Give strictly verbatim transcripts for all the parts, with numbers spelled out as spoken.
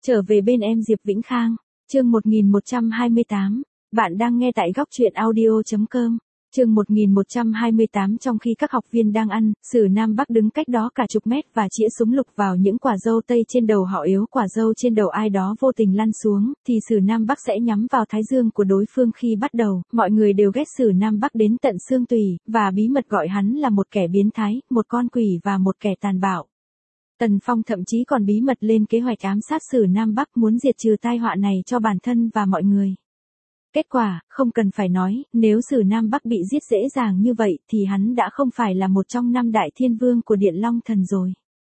Trở về bên em Diệp Vĩnh Khang, chương một nghìn một trăm hai mươi tám, bạn đang nghe tại góc truyện audio chấm com. Chương một nghìn một trăm hai mươi tám Trong khi các học viên đang ăn, Sử Nam Bắc đứng cách đó cả chục mét và chĩa súng lục vào những quả dâu tây trên đầu họ. Yếu quả dâu trên đầu ai đó vô tình lăn xuống, thì Sử Nam Bắc sẽ nhắm vào thái dương của đối phương. Khi bắt đầu, mọi người đều ghét Sử Nam Bắc đến tận xương tủy, và bí mật gọi hắn là một kẻ biến thái, một con quỷ và một kẻ tàn bạo. Tần Phong thậm chí còn bí mật lên kế hoạch ám sát Sử Nam Bắc, muốn diệt trừ tai họa này cho bản thân và mọi người. Kết quả, không cần phải nói, nếu Sử Nam Bắc bị giết dễ dàng như vậy thì hắn đã không phải là một trong năm đại thiên vương của Điện Long Thần rồi.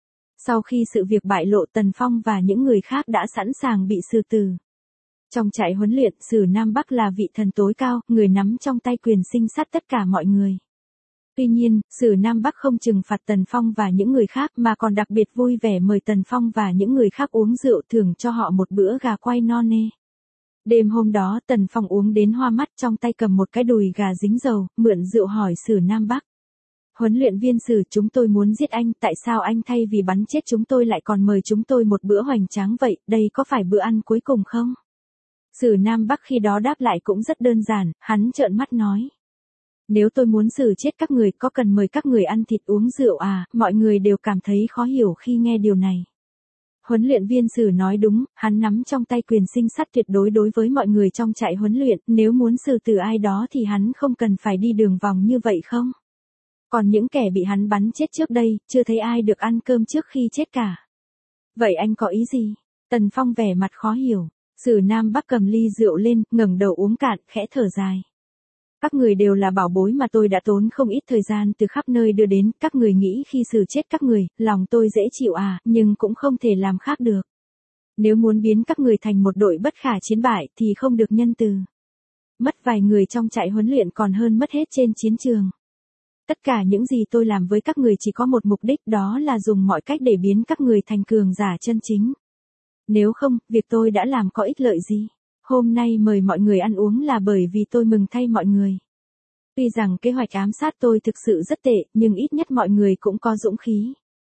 Sau khi sự việc bại lộ, Tần Phong và những người khác đã sẵn sàng bị xử tử. Trong trại huấn luyện, Sử Nam Bắc là vị thần tối cao, người nắm trong tay quyền sinh sát tất cả mọi người. Tuy nhiên, Sử Nam Bắc không trừng phạt Tần Phong và những người khác mà còn đặc biệt vui vẻ mời Tần Phong và những người khác uống rượu, thưởng cho họ một bữa gà quay no nê. Đêm hôm đó, Tần Phong uống đến hoa mắt, trong tay cầm một cái đùi gà dính dầu, mượn rượu hỏi Sử Nam Bắc. Huấn luyện viên Sử, chúng tôi muốn giết anh, tại sao anh thay vì bắn chết chúng tôi lại còn mời chúng tôi một bữa hoành tráng vậy, đây có phải bữa ăn cuối cùng không? Sử Nam Bắc khi đó đáp lại cũng rất đơn giản, hắn trợn mắt nói. Nếu tôi muốn xử chết các người, có cần mời các người ăn thịt uống rượu à? Mọi người đều cảm thấy khó hiểu khi nghe điều này. Huấn luyện viên Sử nói đúng, hắn nắm trong tay quyền sinh sát tuyệt đối đối với mọi người trong trại huấn luyện, nếu muốn xử tử ai đó thì hắn không cần phải đi đường vòng như vậy không? Còn những kẻ bị hắn bắn chết trước đây, chưa thấy ai được ăn cơm trước khi chết cả. Vậy anh có ý gì? Tần Phong vẻ mặt khó hiểu. Sử Nam Bắc cầm ly rượu lên, ngẩng đầu uống cạn, khẽ thở dài. Các người đều là bảo bối mà tôi đã tốn không ít thời gian từ khắp nơi đưa đến, các người nghĩ khi xử chết các người, lòng tôi dễ chịu à, nhưng cũng không thể làm khác được. Nếu muốn biến các người thành một đội bất khả chiến bại thì không được nhân từ. Mất vài người trong trại huấn luyện còn hơn mất hết trên chiến trường. Tất cả những gì tôi làm với các người chỉ có một mục đích, đó là dùng mọi cách để biến các người thành cường giả chân chính. Nếu không, việc tôi đã làm có ích lợi gì? Hôm nay mời mọi người ăn uống là bởi vì tôi mừng thay mọi người. Tuy rằng kế hoạch ám sát tôi thực sự rất tệ, nhưng ít nhất mọi người cũng có dũng khí.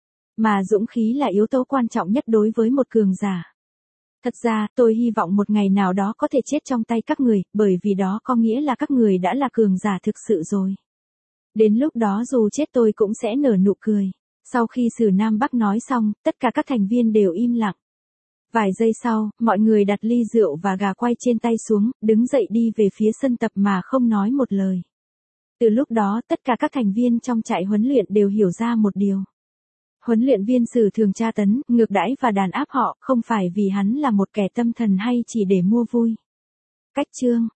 Mà dũng khí là yếu tố quan trọng nhất đối với một cường giả. Thật ra, tôi hy vọng một ngày nào đó có thể chết trong tay các người, bởi vì đó có nghĩa là các người đã là cường giả thực sự rồi. Đến lúc đó dù chết tôi cũng sẽ nở nụ cười. Sau khi Sử Nam Bắc nói xong, tất cả các thành viên đều im lặng. Vài giây sau, mọi người đặt ly rượu và gà quay trên tay xuống, đứng dậy đi về phía sân tập mà không nói một lời. Từ lúc đó, tất cả các thành viên trong trại huấn luyện đều hiểu ra một điều. Huấn luyện viên Sử thường tra tấn, ngược đãi và đàn áp họ, không phải vì hắn là một kẻ tâm thần hay chỉ để mua vui. Cách chương